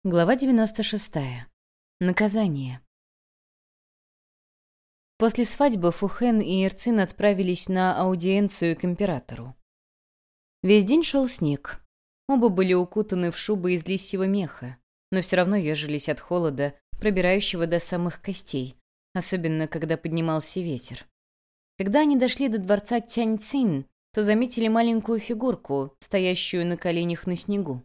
Глава 96. Наказание. После свадьбы Фухэн и Эрцин отправились на аудиенцию к императору. Весь день шел снег. Оба были укутаны в шубы из лисьего меха, но все равно ежились от холода, пробирающего до самых костей, особенно когда поднимался ветер. Когда они дошли до дворца Тяньцин, то заметили маленькую фигурку, стоящую на коленях на снегу.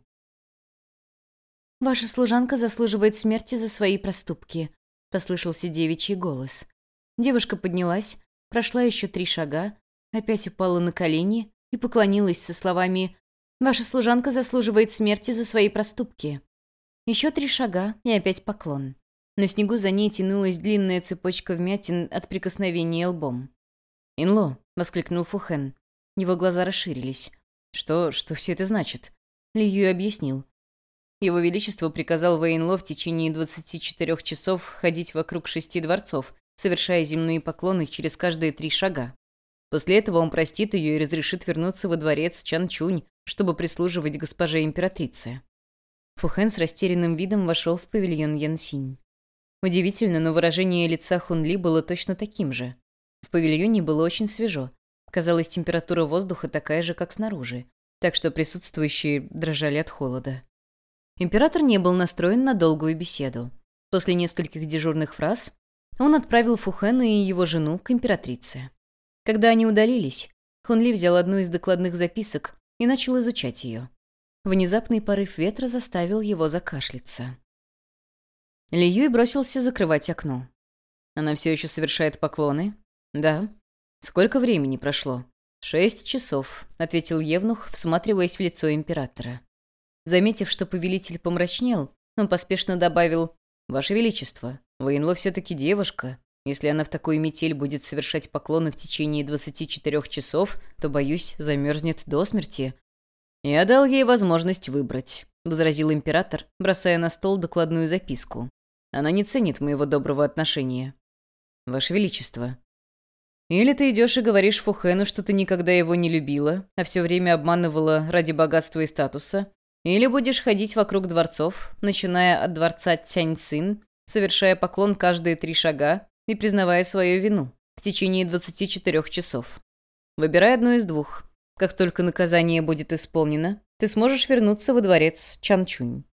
«Ваша служанка заслуживает смерти за свои проступки», — послышался девичий голос. Девушка поднялась, прошла еще 3 шага, опять упала на колени и поклонилась со словами «Ваша служанка заслуживает смерти за свои проступки». Еще 3 шага и опять поклон. На снегу за ней тянулась длинная цепочка вмятин от прикосновения лбом. «Инло!» — воскликнул Фухэн. Его глаза расширились. «Что все это значит?» Ли Юй объяснил. Его Величество приказал Вэйнло в течение 24 часов ходить вокруг 6 дворцов, совершая земные поклоны через каждые 3 шага. После этого он простит ее и разрешит вернуться во дворец Чанчунь, чтобы прислуживать госпоже императрице. Фухэн с растерянным видом вошел в павильон Янсинь. Удивительно, но выражение лица Хунли было точно таким же. В павильоне было очень свежо. Казалось, температура воздуха такая же, как снаружи, так что присутствующие дрожали от холода. Император не был настроен на долгую беседу. После нескольких дежурных фраз он отправил Фухэна и его жену к императрице. Когда они удалились, Хунли взял одну из докладных записок и начал изучать ее. Внезапный порыв ветра заставил его закашляться. Ли Юй бросился закрывать окно. «Она все еще совершает поклоны?» «Да». «Сколько времени прошло?» 6 часов», — ответил евнух, всматриваясь в лицо императора. Заметив, что повелитель помрачнел, он поспешно добавил: «Ваше Величество, Вэйнло все-таки девушка. Если она в такую метель будет совершать поклоны в течение 24 часов, то, боюсь, замерзнет до смерти». «Я дал ей возможность выбрать», — возразил император, бросая на стол докладную записку. «Она не ценит моего доброго отношения». «Ваше Величество». «Или ты идешь и говоришь Фухэну, что ты никогда его не любила, а все время обманывала ради богатства и статуса, или будешь ходить вокруг дворцов, начиная от дворца Тяньцин, совершая поклон каждые 3 шага и признавая свою вину в течение 24 часов. Выбирай одну из двух. Как только наказание будет исполнено, ты сможешь вернуться во дворец Чанчунь».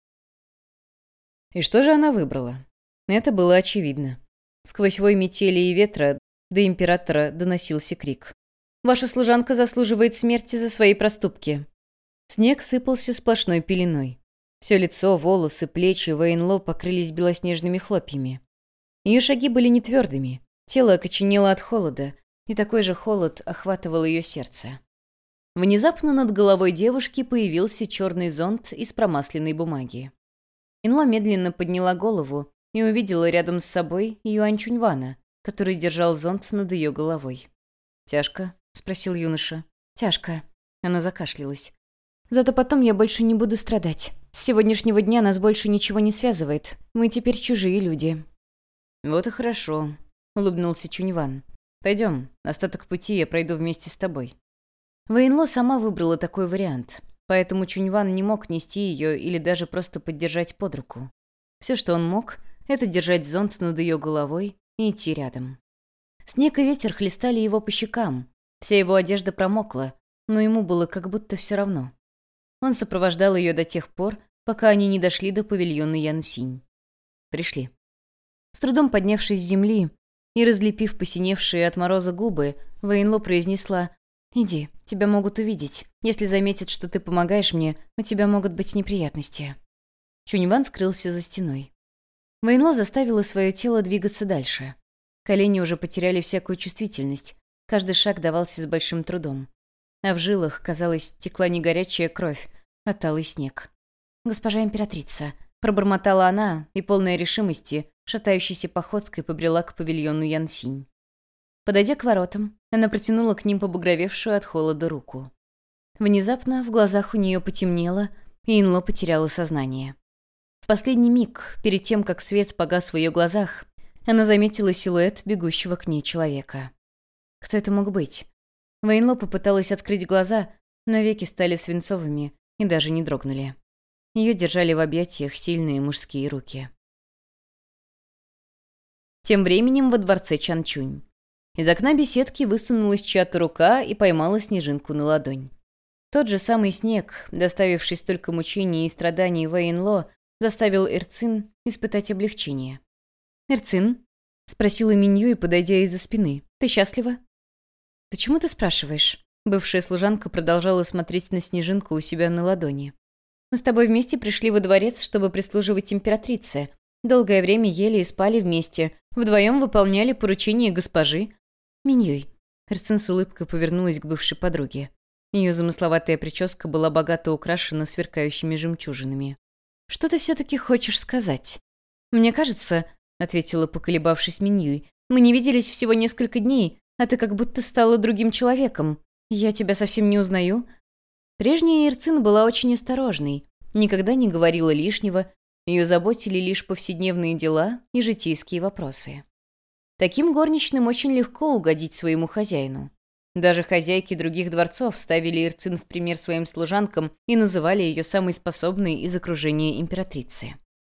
И что же она выбрала? Это было очевидно. Сквозь вой метели и ветра до императора доносился крик. «Ваша служанка заслуживает смерти за свои проступки». Снег сыпался сплошной пеленой. Все лицо, волосы, плечи Вэйнло покрылись белоснежными хлопьями. Ее шаги были нетвердыми, тело окоченело от холода, и такой же холод охватывал ее сердце. Внезапно над головой девушки появился черный зонт из промасленной бумаги. Инло медленно подняла голову и увидела рядом с собой Юань Чуньвана, который держал зонт над ее головой. «Тяжко?» — спросил юноша. «Тяжко». Она закашлялась. «Зато потом я больше не буду страдать. С сегодняшнего дня нас больше ничего не связывает. Мы теперь чужие люди». «Вот и хорошо», — улыбнулся Чуньван. «Пойдем, остаток пути я пройду вместе с тобой». Вэйнло сама выбрала такой вариант, поэтому Чуньван не мог нести ее или даже просто поддержать под руку. Все, что он мог, это держать зонт над ее головой и идти рядом. Снег и ветер хлестали его по щекам, вся его одежда промокла, но ему было как будто все равно. Он сопровождал ее до тех пор, пока они не дошли до павильона Янсинь. Пришли. С трудом поднявшись с земли и разлепив посиневшие от мороза губы, Вэйнло произнесла: «Иди, тебя могут увидеть. Если заметят, что ты помогаешь мне, у тебя могут быть неприятности». Чуньван скрылся за стеной. Вэйнло заставила свое тело двигаться дальше. Колени уже потеряли всякую чувствительность, каждый шаг давался с большим трудом. А в жилах, казалось, текла не горячая кровь, а талый снег. «Госпожа императрица», — пробормотала она и, полная решимости, шатающейся походкой побрела к павильону Янсинь. Подойдя к воротам, она протянула к ним побагровевшую от холода руку. Внезапно в глазах у нее потемнело, и Инло потеряла сознание. В последний миг, перед тем, как свет погас в ее глазах, она заметила силуэт бегущего к ней человека. Кто это мог быть? Вэйнло попыталась открыть глаза, но веки стали свинцовыми и даже не дрогнули. Ее держали в объятиях сильные мужские руки. Тем временем во дворце Чанчунь. Из окна беседки высунулась чья-то рука и поймала снежинку на ладонь. Тот же самый снег, доставивший столько мучений и страданий Вэйнло, заставил Эрцин испытать облегчение. «Эрцин?» — спросила Миньюй, подойдя из-за спины. «Ты счастлива?» «Почему ты спрашиваешь?» Бывшая служанка продолжала смотреть на снежинку у себя на ладони. «Мы с тобой вместе пришли во дворец, чтобы прислуживать императрице. Долгое время ели и спали вместе, вдвоем выполняли поручения госпожи». «Миньюй». Эрцин с улыбкой повернулась к бывшей подруге. Ее замысловатая прическа была богато украшена сверкающими жемчужинами. «Что ты все-таки хочешь сказать?» «Мне кажется», — ответила, поколебавшись Миньюй, «мы не виделись всего несколько дней, а ты как будто стала другим человеком. Я тебя совсем не узнаю». Прежняя Эрцин была очень осторожной, никогда не говорила лишнего, ее заботили лишь повседневные дела и житейские вопросы. Таким горничным очень легко угодить своему хозяину. Даже хозяйки других дворцов ставили Эрцин в пример своим служанкам и называли ее самой способной из окружения императрицы.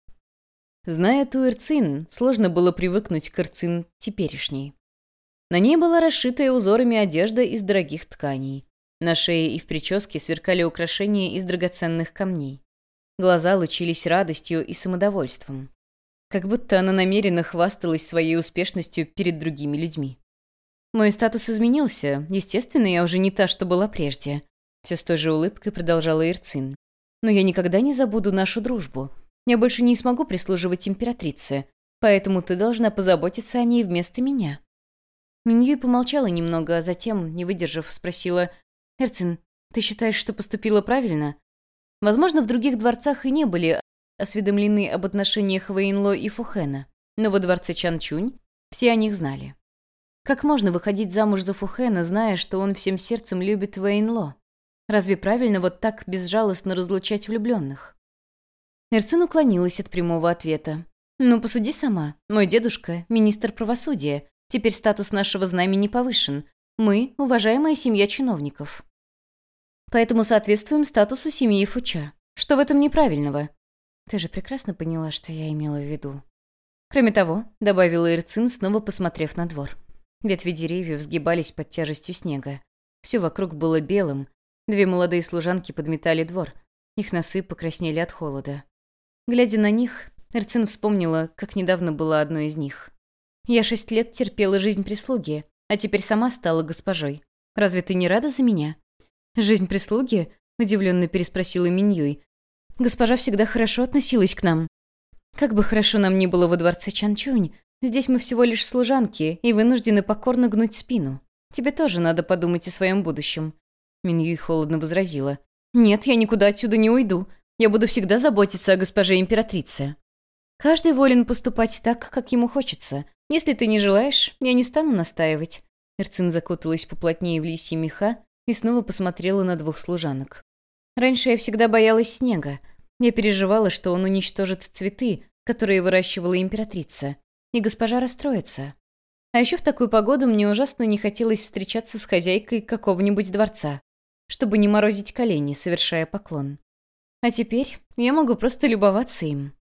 Зная ту Эрцин, сложно было привыкнуть к Эрцин теперешней. На ней была расшитая узорами одежда из дорогих тканей. На шее и в прическе сверкали украшения из драгоценных камней. Глаза лучились радостью и самодовольством. Как будто она намеренно хвасталась своей успешностью перед другими людьми. «Мой статус изменился. Естественно, я уже не та, что была прежде», — все с той же улыбкой продолжала Эрцин. «Но я никогда не забуду нашу дружбу. Я больше не смогу прислуживать императрице, поэтому ты должна позаботиться о ней вместо меня». Миньюй помолчала немного, а затем, не выдержав, спросила: «Эрцин, ты считаешь, что поступила правильно?» Возможно, в других дворцах и не были осведомлены об отношениях Вэйнло и Фухэна, но во дворце Чанчунь все о них знали. Как можно выходить замуж за Фухэна, зная, что он всем сердцем любит Вэйнло? Разве правильно вот так безжалостно разлучать влюбленных? Эрцин уклонилась от прямого ответа. «Ну, посуди сама. Мой дедушка — министр правосудия. Теперь статус нашего знамени повышен. Мы — уважаемая семья чиновников. Поэтому соответствуем статусу семьи Фуча. Что в этом неправильного?» «Ты же прекрасно поняла, что я имела в виду». «Кроме того», — добавила Эрцин, снова посмотрев на двор. Ветви деревьев сгибались под тяжестью снега. Все вокруг было белым. Две молодые служанки подметали двор. Их носы покраснели от холода. Глядя на них, Эрцин вспомнила, как недавно была одной из них. «Я 6 лет терпела жизнь прислуги, а теперь сама стала госпожой. Разве ты не рада за меня?» «Жизнь прислуги?» — удивленно переспросила Миньюй. «Госпожа всегда хорошо относилась к нам». «Как бы хорошо нам ни было во дворце Чанчунь, здесь мы всего лишь служанки и вынуждены покорно гнуть спину. Тебе тоже надо подумать о своем будущем». Миньюй холодно возразила. «Нет, я никуда отсюда не уйду. Я буду всегда заботиться о госпоже императрице». «Каждый волен поступать так, как ему хочется. Если ты не желаешь, я не стану настаивать». Эрцин закуталась поплотнее в лисьи меха и снова посмотрела на двух служанок. «Раньше я всегда боялась снега. Я переживала, что он уничтожит цветы, которые выращивала императрица, и госпожа расстроится. А еще в такую погоду мне ужасно не хотелось встречаться с хозяйкой какого-нибудь дворца, чтобы не морозить колени, совершая поклон. А теперь я могу просто любоваться им».